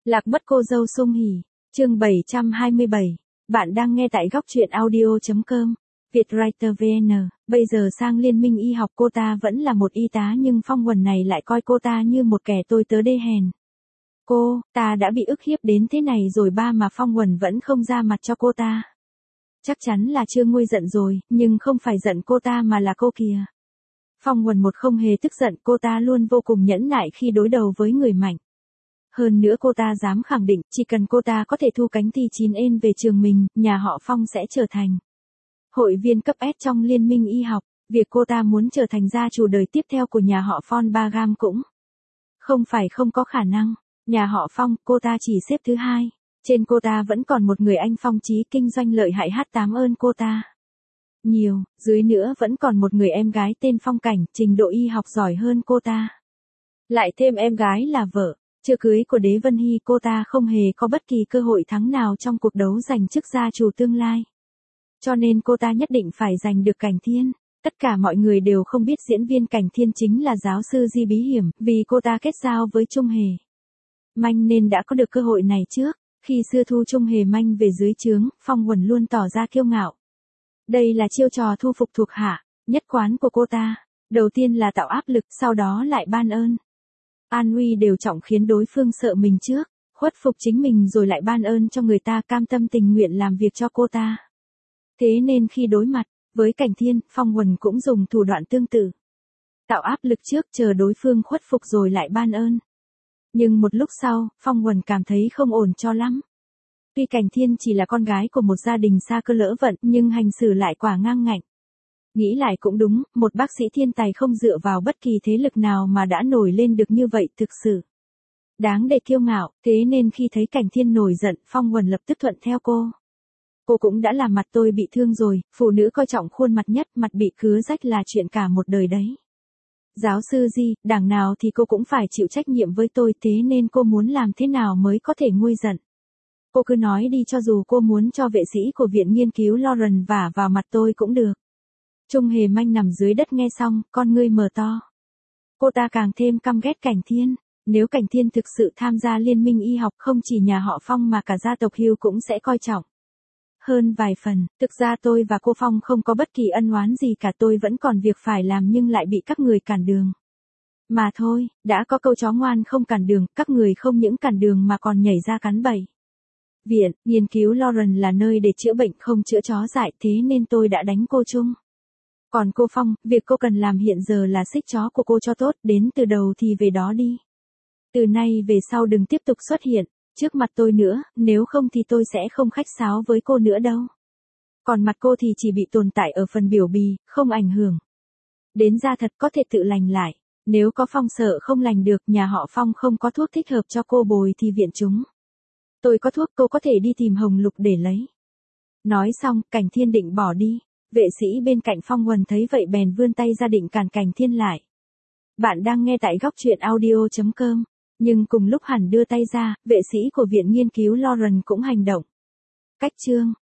Lạc mất cô dâu Sung Hỉ, chương 727. Bạn đang nghe tại góc truyện audio.com. Vietwriter VN. Bây giờ sang Liên minh y học cô ta vẫn là một y tá nhưng Phong Quần này lại coi cô ta như một kẻ tôi tớ đê hèn. Ta đã bị ức hiếp đến thế này rồi mà Phong Quần vẫn không ra mặt cho cô ta. Chắc chắn là chưa nguôi giận rồi, nhưng không phải giận cô ta mà là cô kìa. Phong Quần một không hề tức giận, cô ta luôn vô cùng nhẫn nại khi đối đầu với người mạnh. Hơn nữa cô ta dám khẳng định, chỉ cần cô ta có thể thu cánh T9N về trường mình, nhà họ Phong sẽ trở thành hội viên cấp S trong Liên minh y học. Việc cô ta muốn trở thành gia chủ đời tiếp theo của nhà họ Phong Bagam cũng không phải không có khả năng. Nhà họ Phong, cô ta chỉ xếp thứ 2. Trên cô ta vẫn còn một người anh Phong Chí kinh doanh lợi hại H8 ơn cô ta nhiều, dưới nữa vẫn còn một người em gái tên Phong Cảnh, trình độ y học giỏi hơn cô ta. Lại thêm em gái là vợ chưa cưới của Đế Vân Hy, cô ta không hề có bất kỳ cơ hội thắng nào trong cuộc đấu giành chức gia chủ tương lai. Cho nên cô ta nhất định phải giành được Cảnh Thiên. Tất cả mọi người đều không biết diễn viên Cảnh Thiên chính là giáo sư Di Bí Hiểm, vì cô ta kết giao với Trung Hề Manh nên đã có được cơ hội này trước. Khi xưa thu Trung Hề Manh về dưới trướng, Phong Quần luôn tỏ ra kiêu ngạo. Đây là chiêu trò thu phục thuộc hạ nhất quán của cô ta. Đầu tiên là tạo áp lực, sau đó lại ban ơn. An uy đều trọng khiến đối phương sợ mình trước, khuất phục chính mình rồi lại ban ơn cho người ta, cam tâm tình nguyện làm việc cho cô ta. Thế nên khi đối mặt với Cảnh Thiên, Phong Quần cũng dùng thủ đoạn tương tự. Tạo áp lực trước, chờ đối phương khuất phục rồi lại ban ơn. Nhưng một lúc sau, Phong Quần cảm thấy không ổn cho lắm. Tuy Cảnh Thiên chỉ là con gái của một gia đình xa cơ lỡ vận, nhưng hành xử lại quả ngang ngạnh. Nghĩ lại cũng đúng, một bác sĩ thiên tài không dựa vào bất kỳ thế lực nào mà đã nổi lên được như vậy thực sự đáng để kiêu ngạo. Thế nên khi thấy Cảnh Thiên nổi giận, Phong Quần lập tức thuận theo cô. Cô cũng đã làm mặt tôi bị thương rồi, phụ nữ coi trọng khuôn mặt nhất, mặt bị cứa rách là chuyện cả một đời đấy. Giáo sư Di, đằng nào thì cô cũng phải chịu trách nhiệm với tôi, thế nên cô muốn làm thế nào mới có thể nguôi giận. Cô cứ nói đi, cho dù cô muốn cho vệ sĩ của viện nghiên cứu Lauren vả vào mặt tôi cũng được. Trung Hề Manh nằm dưới đất nghe xong, con ngươi mở to. Cô ta càng thêm căm ghét Cảnh Thiên. Nếu Cảnh Thiên thực sự tham gia liên minh y học, không chỉ nhà họ Phong mà cả gia tộc Hưu cũng sẽ coi trọng hơn vài phần. Thực ra tôi và cô Phong không có bất kỳ ân oán gì cả, tôi vẫn còn việc phải làm nhưng lại bị các người cản đường. Mà thôi, đã có câu chó ngoan không cản đường, các người không những cản đường mà còn nhảy ra cắn bẫy. Viện nghiên cứu Lauren là nơi để chữa bệnh không chữa chó dại, thế nên tôi đã đánh cô Trung. Còn cô Phong, việc cô cần làm hiện giờ là xích chó của cô cho tốt, đến từ đầu thì về đó đi. Từ nay về sau đừng tiếp tục xuất hiện trước mặt tôi nữa, nếu không thì tôi sẽ không khách sáo với cô nữa đâu. Còn mặt cô thì chỉ bị tồn tại ở phần biểu bì, không ảnh hưởng đến da thật, có thể tự lành lại. Nếu có Phong sợ không lành được, nhà họ Phong không có thuốc thích hợp cho cô bồi thì viện chúng tôi có thuốc, cô có thể đi tìm Hồng Lục để lấy. Nói xong, Cảnh Thiên định bỏ đi. Vệ sĩ bên cạnh Phong Quần thấy vậy bèn vươn tay ra định cản Cảnh Thiên lại. Bạn đang nghe tại góc truyện audio.com. Nhưng cùng lúc hẳn đưa tay ra, vệ sĩ của viện nghiên cứu Lauren cũng hành động. Cách chương